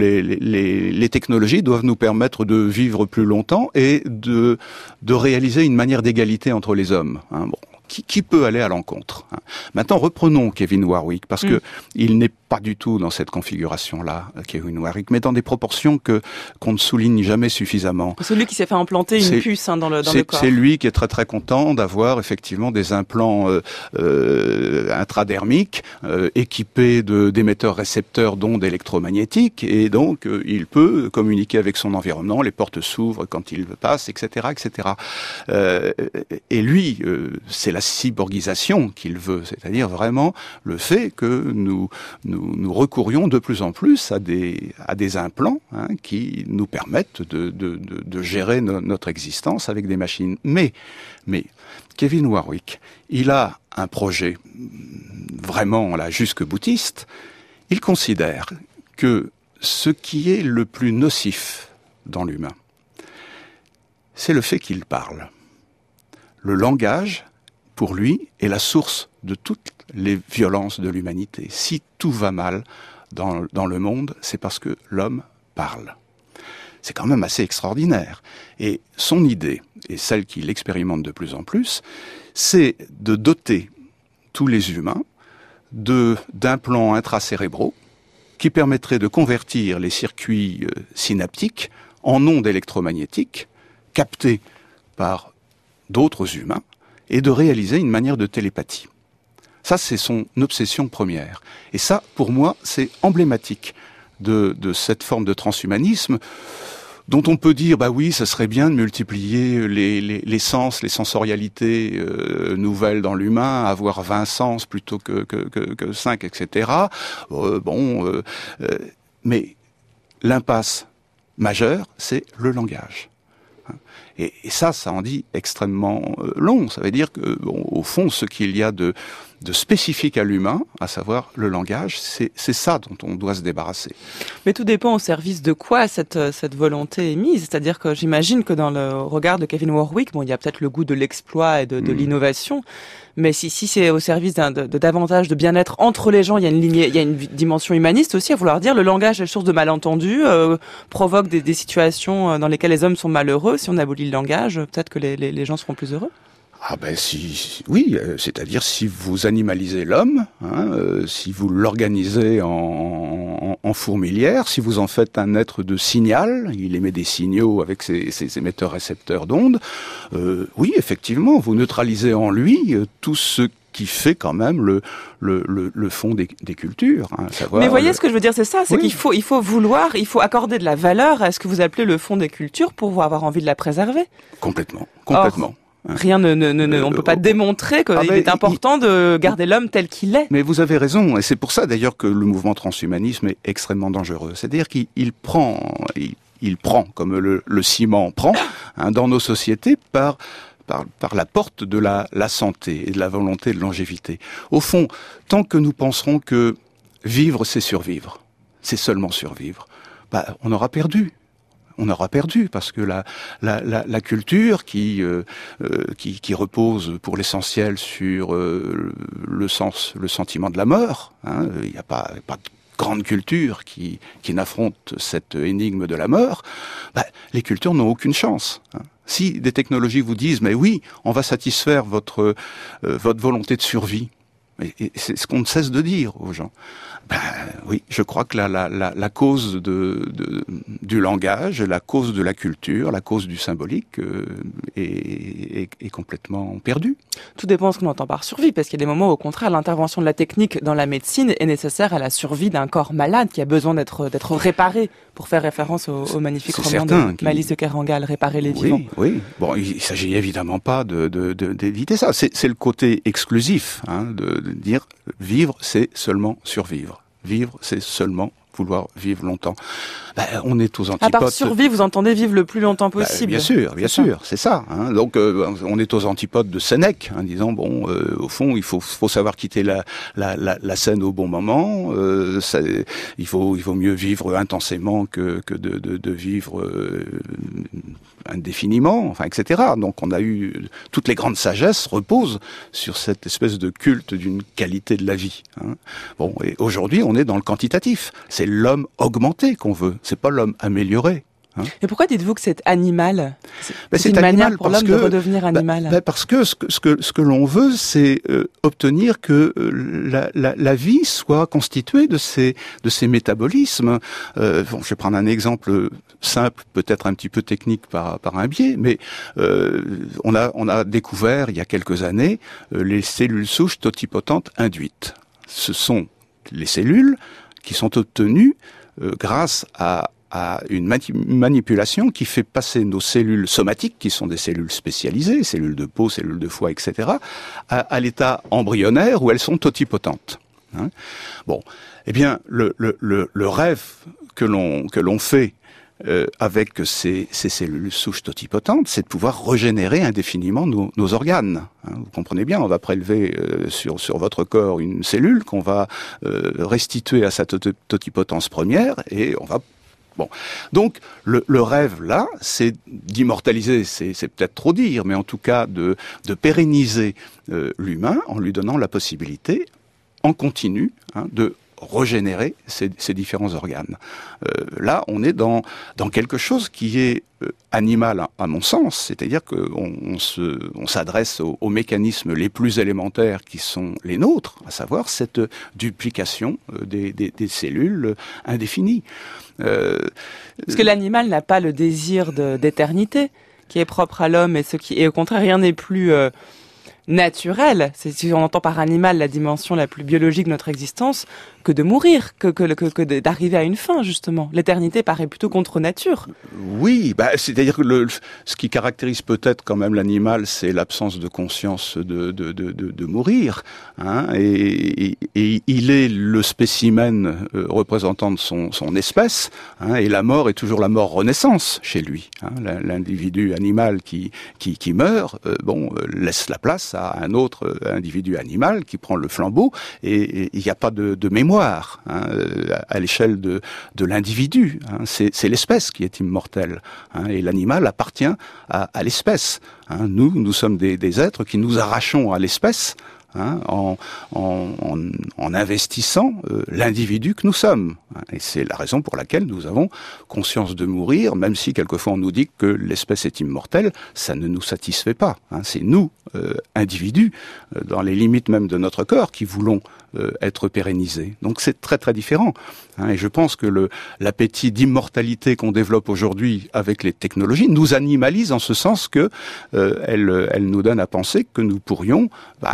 les technologies doivent nous permettre de vivre plus longtemps et de réaliser une manière d'égalité entre les hommes. Qui peut aller à l'encontre. Maintenant, reprenons Kevin Warwick, parce que il n'est pas du tout dans cette configuration-là, Kevin Warwick, mais dans des proportions qu'on ne souligne jamais suffisamment. C'est lui qui s'est fait implanter une puce dans le corps. C'est lui qui est très très content d'avoir effectivement des implants intradermiques équipés d'émetteurs-récepteurs d'ondes électromagnétiques, et donc il peut communiquer avec son environnement, les portes s'ouvrent quand il passe, etc., etc. Et lui, c'est la cyborgisation qu'il veut, c'est-à-dire vraiment le fait que nous recourions de plus en plus à des implants qui nous permettent de gérer notre existence avec des machines. Mais Kevin Warwick, il a un projet vraiment là jusque boutiste. Il considère que ce qui est le plus nocif dans l'humain, c'est le fait qu'il parle. Le langage, pour lui, est la source de toutes les violences de l'humanité. Si tout va mal dans le monde, c'est parce que l'homme parle. C'est quand même assez extraordinaire. Et son idée, et celle qu'il expérimente de plus en plus, c'est de doter tous les humains d'implants intracérébraux qui permettraient de convertir les circuits synaptiques en ondes électromagnétiques captées par d'autres humains, et de réaliser une manière de télépathie. Ça, c'est son obsession première. Et ça, pour moi, c'est emblématique de cette forme de transhumanisme dont on peut dire, bah oui, ça serait bien de multiplier les sens, les sensorialités nouvelles dans l'humain, avoir 20 sens plutôt que 5, etc. Mais l'impasse majeure, c'est le langage. Et ça en dit extrêmement long. Ça veut dire que, au fond, ce qu'il y a de spécifique à l'humain, à savoir le langage, c'est ça dont on doit se débarrasser. Mais tout dépend au service de quoi cette volonté est mise. C'est-à-dire que j'imagine que dans le regard de Kevin Warwick, il y a peut-être le goût de l'exploit et de l'innovation, mais si c'est au service de davantage de bien-être entre les gens, il y a une dimension humaniste aussi, à vouloir dire le langage est source de malentendus, provoque des situations dans lesquelles les hommes sont malheureux. Si on abolit le langage, peut-être que les gens seront plus heureux. Ah ben oui, c'est-à-dire si vous animalisez l'homme, si vous l'organisez en fourmilière, si vous en faites un être de signal, il émet des signaux avec ses émetteurs-récepteurs d'ondes, oui, effectivement, vous neutralisez en lui tout ce qui fait quand même le fond des cultures. Mais vous voyez ce que je veux dire, c'est ça, c'est qu'il faut il faut accorder de la valeur à ce que vous appelez le fond des cultures pour avoir envie de la préserver. Complètement. Or, rien on peut pas démontrer qu'il est important de garder l'homme tel qu'il est. Mais vous avez raison, et c'est pour ça d'ailleurs que le mouvement transhumanisme est extrêmement dangereux. C'est-à-dire qu'il prend comme le ciment prend dans nos sociétés par la porte de la santé et de la volonté de longévité. Au fond, tant que nous penserons que vivre c'est survivre, c'est seulement survivre, on aura perdu. On aura perdu parce que la culture qui repose pour l'essentiel sur le sentiment de la mort, il n'y a pas de grande culture qui n'affronte cette énigme de la mort, les cultures n'ont aucune chance. Si des technologies vous disent mais oui, on va satisfaire votre volonté de survie, Et c'est ce qu'on ne cesse de dire aux gens. Oui, je crois que la cause du langage, la cause de la culture, la cause du symbolique est complètement perdue. Tout dépend de ce qu'on entend par survie, parce qu'il y a des moments où, au contraire, l'intervention de la technique dans la médecine est nécessaire à la survie d'un corps malade qui a besoin d'être réparé, pour faire référence au magnifique roman de Malice de Kerangal, Réparer les vivants. Oui. Bon, il s'agit évidemment pas d'éviter ça. C'est le côté exclusif, de dire vivre, c'est seulement survivre. Vivre, c'est seulement vouloir vivre longtemps. On est aux antipodes. À part survivre, vous entendez vivre le plus longtemps possible. Bien sûr, c'est ça. Donc, on est aux antipodes de Sénèque, disant au fond, il faut savoir quitter la scène au bon moment. Il vaut mieux vivre intensément que de vivre indéfiniment, etc. Donc, on a eu toutes les grandes sagesses reposent sur cette espèce de culte d'une qualité de la vie. Et aujourd'hui, on est dans le quantitatif. C'est l'homme augmenté qu'on veut. C'est pas l'homme amélioré. Et pourquoi dites-vous que c'est animal ? C'est une manière pour l'homme de redevenir animal. Parce que ce que l'on veut, c'est obtenir que la vie soit constituée de ces métabolismes. Je vais prendre un exemple simple, peut-être un petit peu technique par un biais, mais on a découvert il y a quelques années les cellules souches totipotentes induites. Ce sont les cellules qui sont obtenues grâce à une manipulation qui fait passer nos cellules somatiques, qui sont des cellules spécialisées, cellules de peau, cellules de foie, etc., à l'état embryonnaire où elles sont totipotentes. Eh bien, le rêve que l'on fait avec ces cellules souches totipotentes, c'est de pouvoir régénérer indéfiniment nos organes. Vous comprenez bien, on va prélever sur votre corps une cellule qu'on va restituer à sa totipotence première et on va... Donc le rêve là, c'est d'immortaliser, c'est peut-être trop dire, mais en tout cas de pérenniser l'humain en lui donnant la possibilité en continu de régénérer ces différents organes. Là, on est dans quelque chose qui est animal à mon sens, c'est-à-dire qu'on s'adresse aux mécanismes les plus élémentaires qui sont les nôtres, à savoir cette duplication des cellules indéfinies. Parce que l'animal n'a pas le désir d'éternité qui est propre à l'homme et au contraire rien n'est plus naturel, si on entend par animal la dimension la plus biologique de notre existence, que de mourir, que d'arriver à une fin, justement. L'éternité paraît plutôt contre nature. Oui, c'est-à-dire que ce qui caractérise peut-être quand même l'animal, c'est l'absence de conscience de mourir, et il est le spécimen représentant de son espèce, et la mort est toujours la mort renaissance chez lui. L'individu animal qui meurt, laisse la place à un autre individu animal qui prend le flambeau, et il n'y a pas de mémoire à l'échelle de l'individu. C'est l'espèce qui est immortelle, et l'animal appartient à l'espèce. Nous sommes des êtres qui nous arrachons à l'espèce en investissant l'individu que nous sommes. Et c'est la raison pour laquelle nous avons conscience de mourir, même si quelquefois on nous dit que l'espèce est immortelle, ça ne nous satisfait pas. C'est nous, individus, dans les limites même de notre corps, qui voulons être pérennisés. Donc c'est très très différent. Et je pense que l'appétit d'immortalité qu'on développe aujourd'hui avec les technologies nous animalise en ce sens que elle nous donne à penser que nous pourrions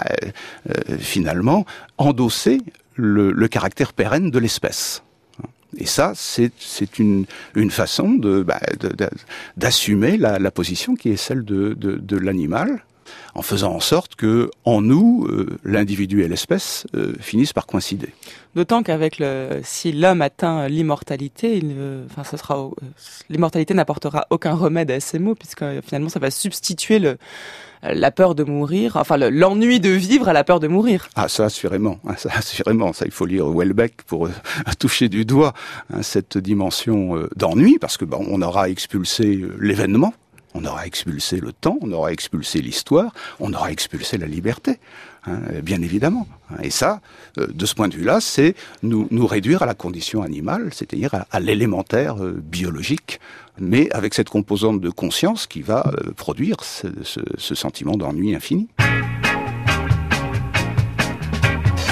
finalement endosser le caractère pérenne de l'espèce. Et ça, c'est une façon d'assumer la position qui est celle de l'animal, en faisant en sorte que, en nous, l'individu et l'espèce finissent par coïncider. D'autant qu'avec si l'homme atteint l'immortalité, l'immortalité n'apportera aucun remède à ces maux, puisque finalement ça va substituer la peur de mourir, l'ennui de vivre à la peur de mourir. Ah, ça assurément, ça il faut lire Houellebecq pour toucher du doigt cette dimension d'ennui, parce que on aura expulsé l'événement. On aura expulsé le temps, on aura expulsé l'histoire, on aura expulsé la liberté, bien évidemment. Et ça, de ce point de vue-là, c'est nous réduire à la condition animale, c'est-à-dire à l'élémentaire biologique, mais avec cette composante de conscience qui va produire ce sentiment d'ennui infini.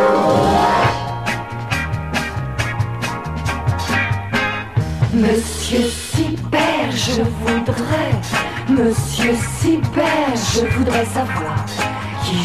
Monsieur Sibert, je voudrais, Monsieur Sibert, je voudrais savoir qui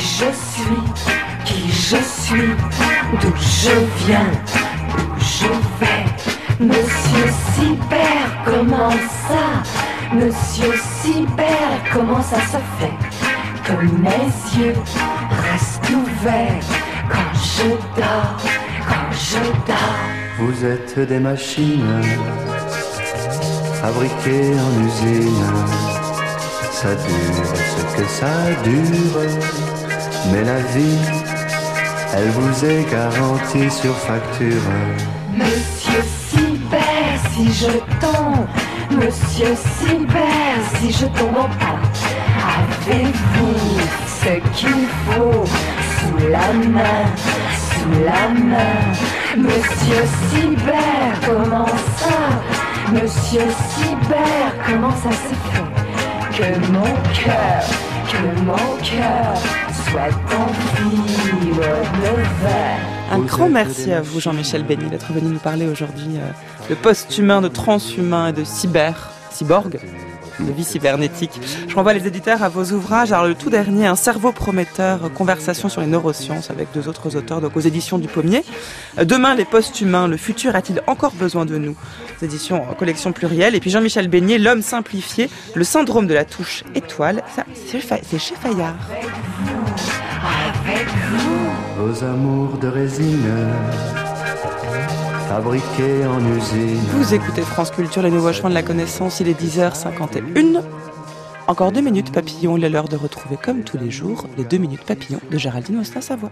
je suis, d'où je viens, où je vais. Monsieur Sibert, comment ça? Monsieur Sibert, comment ça se fait que mes yeux restent ouverts quand je dors? Vous êtes des machines fabriquées en usine. Ça dure ce que ça dure, mais la vie, elle vous est garantie sur facture. Monsieur Sibert, si je tombe, Monsieur Sibert, si je tombe en panne, avez-vous ce qu'il faut sous la main? Monsieur Sibert, comment ça? Monsieur Sibert, comment ça se fait que mon cœur soit en fibre de verre? Un grand merci à vous, Jean-Michel Beignet, d'être venu nous parler aujourd'hui de post-humain, de transhumain et de cyborg, de vie cybernétique. Je renvoie les éditeurs à vos ouvrages. Alors le tout dernier, Un cerveau prometteur, conversation sur les neurosciences avec 2 autres auteurs, donc aux éditions du Pommier. Demain, les post-humains, le futur a-t-il encore besoin de nous? Éditions en collection plurielle. Et puis Jean-Michel Beignet, L'homme simplifié, le syndrome de la touche étoile. Ça, c'est chez Fayard. Avec vous. Vos amours de résine fabriqués en usine. Vous écoutez France Culture, les nouveaux chemins de la connaissance, il est 10h51. Encore 2 minutes papillon, il est l'heure de retrouver comme tous les jours les 2 minutes papillon de Géraldine Austin-Savoie.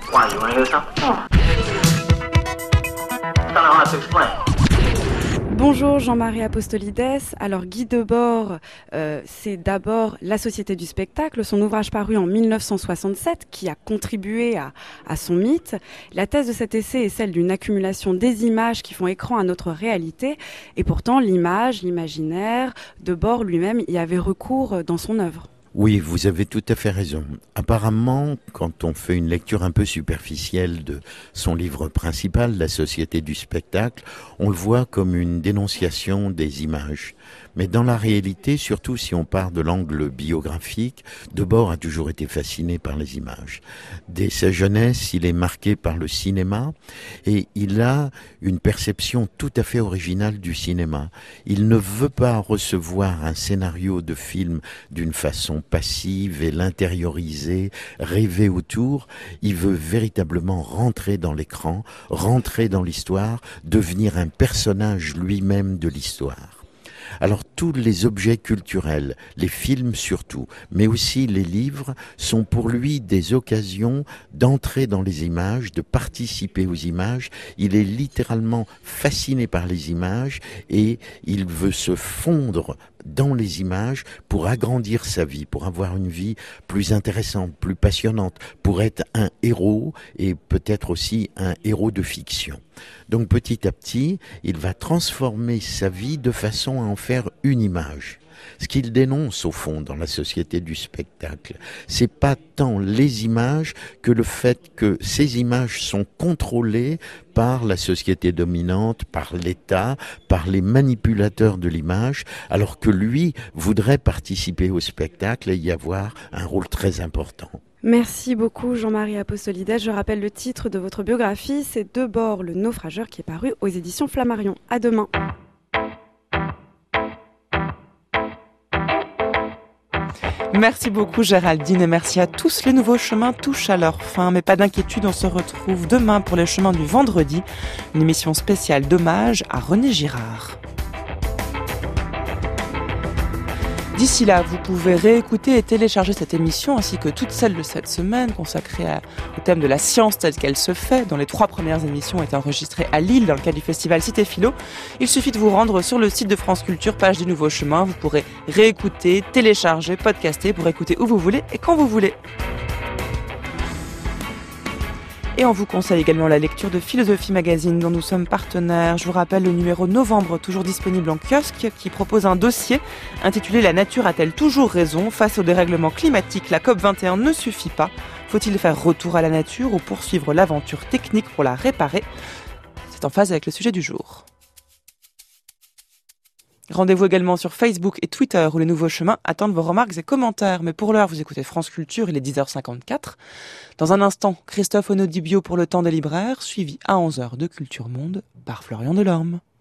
Bonjour Jean-Marie Apostolides. Alors Guy Debord, c'est d'abord La Société du spectacle, son ouvrage paru en 1967 qui a contribué à son mythe. La thèse de cet essai est celle d'une accumulation des images qui font écran à notre réalité et pourtant l'imaginaire, Debord lui-même y avait recours dans son œuvre. Oui, vous avez tout à fait raison. Apparemment, quand on fait une lecture un peu superficielle de son livre principal, La Société du spectacle, on le voit comme une dénonciation des images. Mais dans la réalité, surtout si on part de l'angle biographique, Debord a toujours été fasciné par les images. Dès sa jeunesse, il est marqué par le cinéma et il a une perception tout à fait originale du cinéma. Il ne veut pas recevoir un scénario de film d'une façon passive et l'intérioriser, rêver autour. Il veut véritablement rentrer dans l'écran, rentrer dans l'histoire, devenir un personnage lui-même de l'histoire. Alors tous les objets culturels, les films surtout, mais aussi les livres, sont pour lui des occasions d'entrer dans les images, de participer aux images. Il est littéralement fasciné par les images et il veut se fondre dans les images pour agrandir sa vie, pour avoir une vie plus intéressante, plus passionnante, pour être un héros et peut-être aussi un héros de fiction. Donc petit à petit, il va transformer sa vie de façon à en faire une image. Ce qu'il dénonce au fond dans La Société du spectacle, c'est pas tant les images que le fait que ces images sont contrôlées par la société dominante, par l'État, par les manipulateurs de l'image, alors que lui voudrait participer au spectacle et y avoir un rôle très important. Merci beaucoup Jean-Marie Apostolides. Je rappelle le titre de votre biographie, c'est Debord, le naufrageur, qui est paru aux éditions Flammarion. À demain. Merci beaucoup Géraldine et merci à tous. Les nouveaux chemins touchent à leur fin, mais pas d'inquiétude, on se retrouve demain pour les chemins du vendredi, une émission spéciale d'hommage à René Girard. D'ici là, vous pouvez réécouter et télécharger cette émission ainsi que toutes celles de cette semaine consacrées au thème de la science telle qu'elle se fait, dont les 3 premières émissions ont été enregistrées à Lille dans le cadre du festival Cité Philo. Il suffit de vous rendre sur le site de France Culture, page du Nouveau Chemin. Vous pourrez réécouter, télécharger, podcaster pour écouter où vous voulez et quand vous voulez. Et on vous conseille également la lecture de Philosophie Magazine dont nous sommes partenaires. Je vous rappelle le numéro novembre toujours disponible en kiosque qui propose un dossier intitulé « La nature a-t-elle toujours raison ? Face au dérèglement climatique, la COP21 ne suffit pas ». Faut-il faire retour à la nature ou poursuivre l'aventure technique pour la réparer ? C'est en phase avec le sujet du jour. Rendez-vous également sur Facebook et Twitter où les nouveaux chemins attendent vos remarques et commentaires. Mais pour l'heure, vous écoutez France Culture, il est 10h54. Dans un instant, Christophe Onodibio pour le temps des libraires, suivi à 11h de Culture Monde par Florian Delorme.